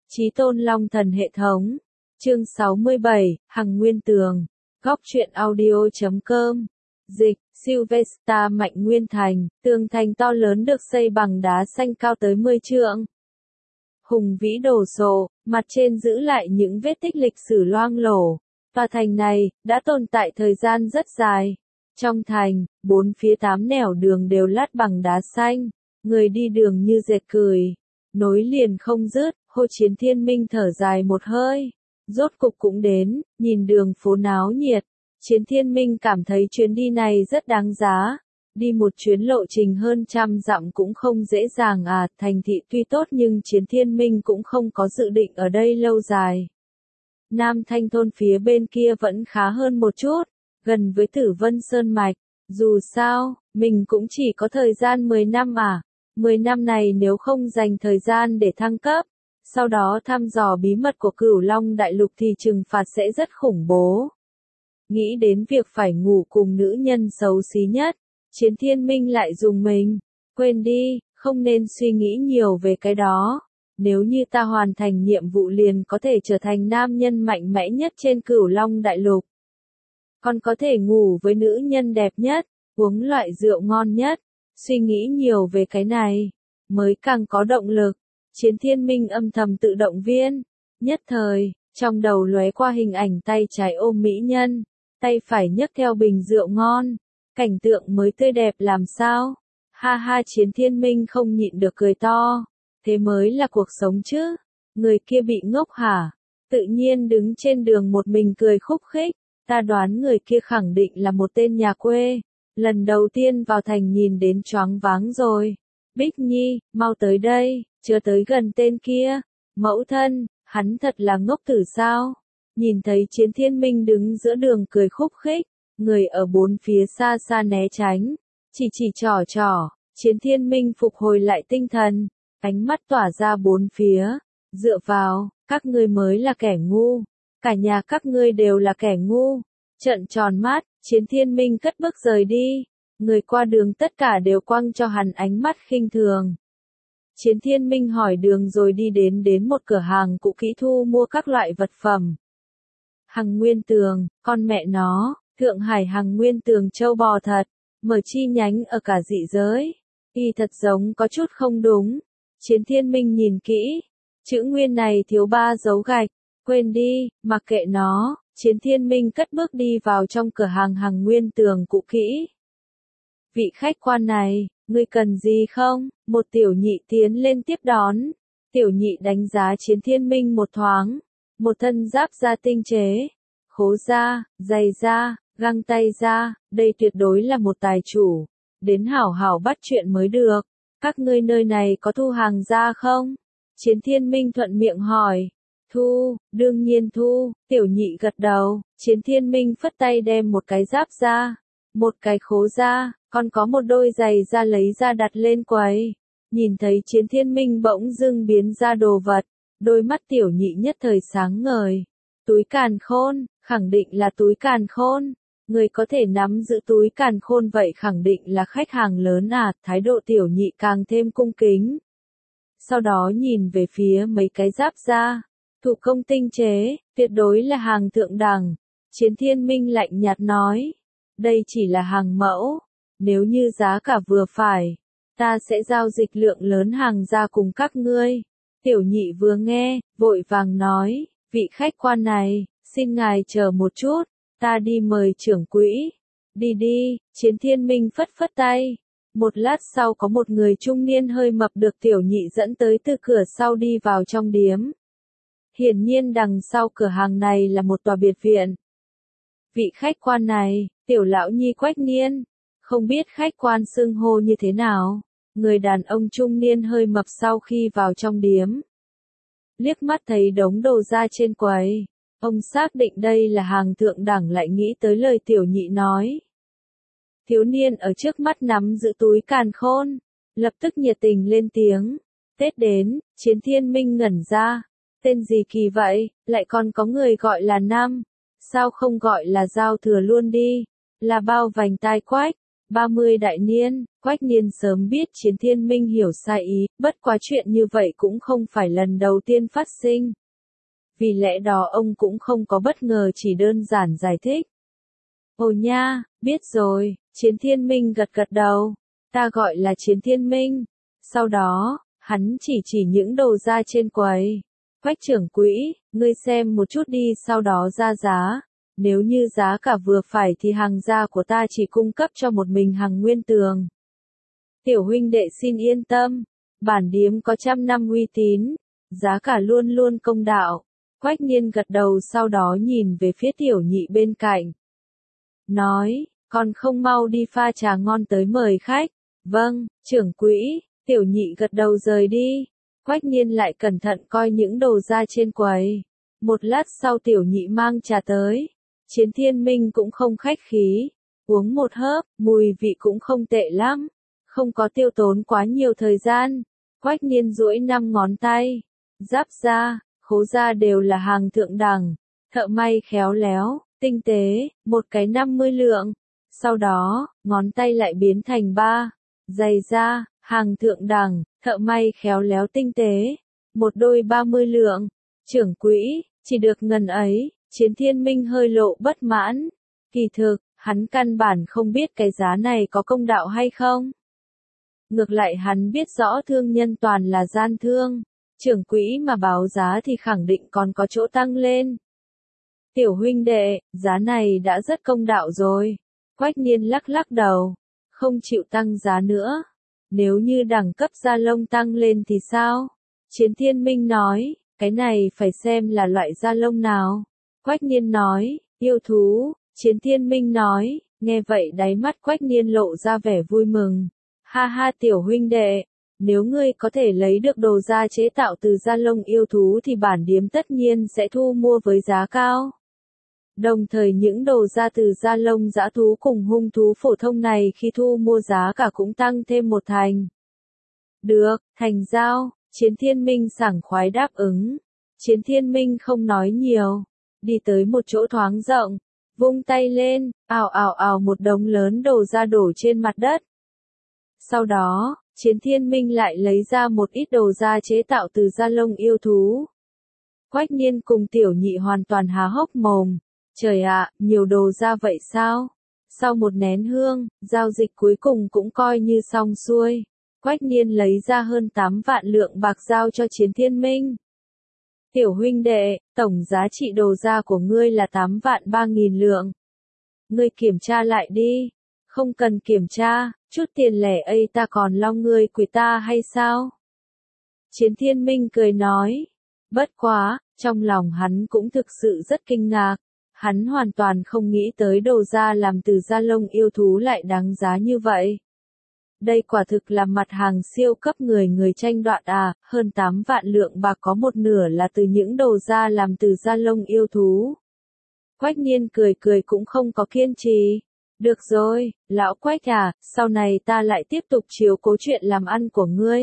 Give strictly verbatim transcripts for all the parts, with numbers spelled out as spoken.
Chí Tôn Long Thần hệ thống. Chương sáu mươi bảy, Hằng Nguyên Tường. Góc truyện audio chấm com. Dịch, Sylvester Mạnh Nguyên Thành, tường thành to lớn được xây bằng đá xanh cao tới mười trượng. Hùng vĩ đồ sộ, mặt trên giữ lại những vết tích lịch sử loang lổ. Tòa thành này, đã tồn tại thời gian rất dài. Trong thành, bốn phía tám nẻo đường đều lát bằng đá xanh, người đi đường như dệt cười. Nối liền không dứt, Hồ Chiến Thiên Minh thở dài một hơi. Rốt cục cũng đến, nhìn đường phố náo nhiệt. Chiến Thiên Minh cảm thấy chuyến đi này rất đáng giá. Đi một chuyến lộ trình hơn trăm dặm cũng không dễ dàng à, thành thị tuy tốt nhưng Chiến Thiên Minh cũng không có dự định ở đây lâu dài. Nam Thanh Thôn phía bên kia vẫn khá hơn một chút, gần với Tử Vân Sơn Mạch. Dù sao, mình cũng chỉ có thời gian mười năm à. mười năm này nếu không dành thời gian để thăng cấp, sau đó thăm dò bí mật của Cửu Long Đại Lục thì trừng phạt sẽ rất khủng bố. Nghĩ đến việc phải ngủ cùng nữ nhân xấu xí nhất, Chiến Thiên Minh lại dùng mình. Quên đi, không nên suy nghĩ nhiều về cái đó. Nếu như ta hoàn thành nhiệm vụ liền có thể trở thành nam nhân mạnh mẽ nhất trên Cửu Long Đại Lục. Còn có thể ngủ với nữ nhân đẹp nhất, uống loại rượu ngon nhất. Suy nghĩ nhiều về cái này, mới càng có động lực. Chiến Thiên Minh âm thầm tự động viên. Nhất thời, trong đầu lóe qua hình ảnh tay trái ôm mỹ nhân, tay phải nhấc theo bình rượu ngon. Cảnh tượng mới tươi đẹp làm sao? Ha ha, Chiến Thiên Minh không nhịn được cười to. Thế mới là cuộc sống chứ. Người kia bị ngốc hả? Tự nhiên đứng trên đường một mình cười khúc khích. Ta đoán người kia khẳng định là một tên nhà quê. Lần đầu tiên vào thành nhìn đến choáng váng rồi. Bích Nhi, mau tới đây, chưa tới gần tên kia. Mẫu thân, hắn thật là ngốc tử sao? Nhìn thấy Chiến Thiên Minh đứng giữa đường cười khúc khích, người ở bốn phía xa xa né tránh. Chỉ chỉ trỏ trỏ, Chiến Thiên Minh phục hồi lại tinh thần, ánh mắt tỏa ra bốn phía. Dựa vào, các ngươi mới là kẻ ngu. Cả nhà các ngươi đều là kẻ ngu. Trợn tròn mắt, Chiến Thiên Minh cất bước rời đi. Người qua đường tất cả đều quăng cho hắn ánh mắt khinh thường. Chiến Thiên Minh hỏi đường rồi đi đến đến một cửa hàng cũ kỹ thu mua các loại vật phẩm. Hằng Nguyên Tường, con mẹ nó, Thượng Hải Hằng Nguyên Tường châu bò thật, mở chi nhánh ở cả dị giới. Y thật giống có chút không đúng. Chiến Thiên Minh nhìn kỹ, chữ Nguyên này thiếu ba dấu gạch, quên đi, mặc kệ nó. Chiến Thiên Minh cất bước đi vào trong cửa hàng Hằng Nguyên Tường cũ kỹ. Vị khách quan này, ngươi cần gì không? Một tiểu nhị tiến lên tiếp đón. Tiểu nhị đánh giá Chiến Thiên Minh một thoáng. Một thân giáp da tinh chế, khố da, giày da, găng tay da, đây tuyệt đối là một tài chủ. Đến hảo hảo bắt chuyện mới được. Các ngươi nơi này có thu hàng da không? Chiến Thiên Minh thuận miệng hỏi. Thu, đương nhiên thu, tiểu nhị gật đầu. Chiến Thiên Minh phất tay đem một cái giáp da, một cái khố da, còn có một đôi giày da lấy ra đặt lên quầy. Nhìn thấy Chiến Thiên Minh bỗng dưng biến ra đồ vật, đôi mắt tiểu nhị nhất thời sáng ngời. Túi càn khôn, khẳng định là túi càn khôn. Người có thể nắm giữ túi càn khôn vậy khẳng định là khách hàng lớn à, thái độ tiểu nhị càng thêm cung kính. Sau đó nhìn về phía mấy cái giáp da. Thủ công tinh chế, tuyệt đối là hàng thượng đẳng. Chiến Thiên Minh lạnh nhạt nói. Đây chỉ là hàng mẫu. Nếu như giá cả vừa phải, ta sẽ giao dịch lượng lớn hàng ra cùng các ngươi. Tiểu nhị vừa nghe, vội vàng nói. Vị khách quan này, xin ngài chờ một chút. Ta đi mời trưởng quỹ. Đi đi, Chiến Thiên Minh phất phất tay. Một lát sau có một người trung niên hơi mập được tiểu nhị dẫn tới từ cửa sau đi vào trong điếm. Hiển nhiên đằng sau cửa hàng này là một tòa biệt viện. Vị khách quan này, tiểu lão nhi Quách Niên. Không biết khách quan xưng hô như thế nào. Người đàn ông trung niên hơi mập sau khi vào trong điếm. Liếc mắt thấy đống đồ da trên quầy. Ông xác định đây là hàng thượng đẳng lại nghĩ tới lời tiểu nhị nói. Thiếu niên ở trước mắt nắm giữ túi càn khôn. Lập tức nhiệt tình lên tiếng. Tết đến, Chiến Thiên Minh ngẩn ra. Tên gì kỳ vậy, lại còn có người gọi là Năm. Sao không gọi là giao thừa luôn đi, là bao vành tai Quách. ba mươi đại niên, Quách Niên sớm biết Chiến Thiên Minh hiểu sai ý, bất quá chuyện như vậy cũng không phải lần đầu tiên phát sinh. Vì lẽ đó ông cũng không có bất ngờ, chỉ đơn giản giải thích. Ồ nha, biết rồi, Chiến Thiên Minh gật gật đầu. Ta gọi là Chiến Thiên Minh. Sau đó, hắn chỉ chỉ những đồ ra trên quầy. Quách trưởng quỹ, ngươi xem một chút đi, sau đó ra giá. Nếu như giá cả vừa phải thì hàng gia của ta chỉ cung cấp cho một mình Hằng Nguyên Tường. Tiểu huynh đệ xin yên tâm, bản điếm có trăm năm uy tín, giá cả luôn luôn công đạo. Quách Niên gật đầu, sau đó nhìn về phía tiểu nhị bên cạnh. Nói, còn không mau đi pha trà ngon tới mời khách. Vâng, trưởng quỹ. Tiểu nhị gật đầu rời đi. Quách Niên lại cẩn thận coi những đồ ra trên quầy. Một lát sau tiểu nhị mang trà tới. Chiến Thiên Minh cũng không khách khí. Uống một hớp, mùi vị cũng không tệ lắm. Không có tiêu tốn quá nhiều thời gian. Quách Niên duỗi năm ngón tay. Giáp da, khố da đều là hàng thượng đẳng. Thợ may khéo léo, tinh tế, một cái năm mươi lượng. Sau đó, ngón tay lại biến thành ba. Giày da, hàng thượng đẳng, thợ may khéo léo tinh tế. Một đôi ba mươi lượng. Trưởng quỹ, chỉ được ngần ấy. Chiến Thiên Minh hơi lộ bất mãn. Kỳ thực, hắn căn bản không biết cái giá này có công đạo hay không. Ngược lại hắn biết rõ thương nhân toàn là gian thương. Trưởng quỹ mà báo giá thì khẳng định còn có chỗ tăng lên. Tiểu huynh đệ, giá này đã rất công đạo rồi. Quách Niên lắc lắc đầu. Không chịu tăng giá nữa. Nếu như đẳng cấp da lông tăng lên thì sao? Chiến Thiên Minh nói, cái này phải xem là loại da lông nào. Quách Niên nói, yêu thú. Chiến Thiên Minh nói, nghe vậy đáy mắt Quách Niên lộ ra vẻ vui mừng. Ha ha tiểu huynh đệ, nếu ngươi có thể lấy được đồ da chế tạo từ da lông yêu thú thì bản điếm tất nhiên sẽ thu mua với giá cao. Đồng thời những đồ da từ da lông dã thú cùng hung thú phổ thông này khi thu mua giá cả cũng tăng thêm một thành. Được, thành giao, Chiến Thiên Minh sảng khoái đáp ứng. Chiến Thiên Minh không nói nhiều, đi tới một chỗ thoáng rộng, vung tay lên, ào ào ào một đống lớn đồ da đổ trên mặt đất. Sau đó, Chiến Thiên Minh lại lấy ra một ít đồ da chế tạo từ da lông yêu thú. Quách Niên cùng tiểu nhị hoàn toàn há hốc mồm. Trời ạ, nhiều đồ da vậy sao? Sau một nén hương, giao dịch cuối cùng cũng coi như xong xuôi. Quách Niên lấy ra hơn tám vạn lượng bạc giao cho Chiến Thiên Minh. Tiểu huynh đệ, tổng giá trị đồ da của ngươi là tám vạn ba nghìn lượng. Ngươi kiểm tra lại đi. Không cần kiểm tra, chút tiền lẻ ấy ta còn lo ngươi quỷ ta hay sao? Chiến Thiên Minh cười nói. Bất quá, trong lòng hắn cũng thực sự rất kinh ngạc. Hắn hoàn toàn không nghĩ tới đồ da làm từ da lông yêu thú lại đáng giá như vậy. Đây quả thực là mặt hàng siêu cấp người người tranh đoạt à, hơn tám vạn lượng bạc có một nửa là từ những đồ da làm từ da lông yêu thú. Quách Niên cười cười cũng không có kiên trì. Được rồi, lão Quách à, sau này ta lại tiếp tục chiếu cố chuyện làm ăn của ngươi.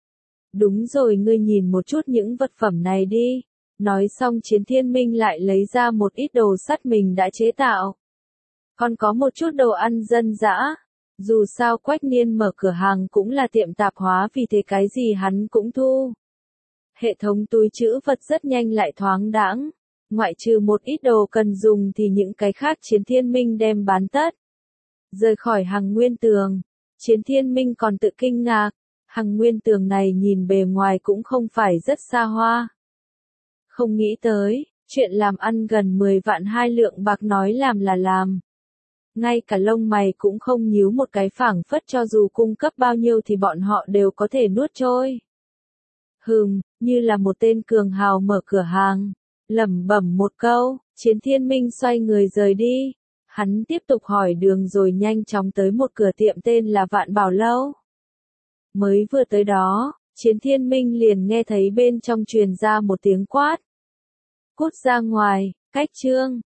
Đúng rồi, ngươi nhìn một chút những vật phẩm này đi. Nói xong Chiến Thiên Minh lại lấy ra một ít đồ sắt mình đã chế tạo. Còn có một chút đồ ăn dân dã. Dù sao Quách Niên mở cửa hàng cũng là tiệm tạp hóa, vì thế cái gì hắn cũng thu. Hệ thống túi trữ vật rất nhanh lại thoáng đãng. Ngoại trừ một ít đồ cần dùng thì những cái khác Chiến Thiên Minh đem bán tất. Rời khỏi Hằng Nguyên Tường, Chiến Thiên Minh còn tự kinh ngạc. Hằng Nguyên Tường này nhìn bề ngoài cũng không phải rất xa hoa. Không nghĩ tới, chuyện làm ăn gần mười vạn hai lượng bạc nói làm là làm. Ngay cả lông mày cũng không nhíu một cái, phảng phất cho dù cung cấp bao nhiêu thì bọn họ đều có thể nuốt trôi. Hừm, như là một tên cường hào mở cửa hàng. Lẩm bẩm một câu, Chiến Thiên Minh xoay người rời đi. Hắn tiếp tục hỏi đường rồi nhanh chóng tới một cửa tiệm tên là Vạn Bảo Lâu. Mới vừa tới đó, Chiến Thiên Minh liền nghe thấy bên trong truyền ra một tiếng quát. Cút ra ngoài, cách chương.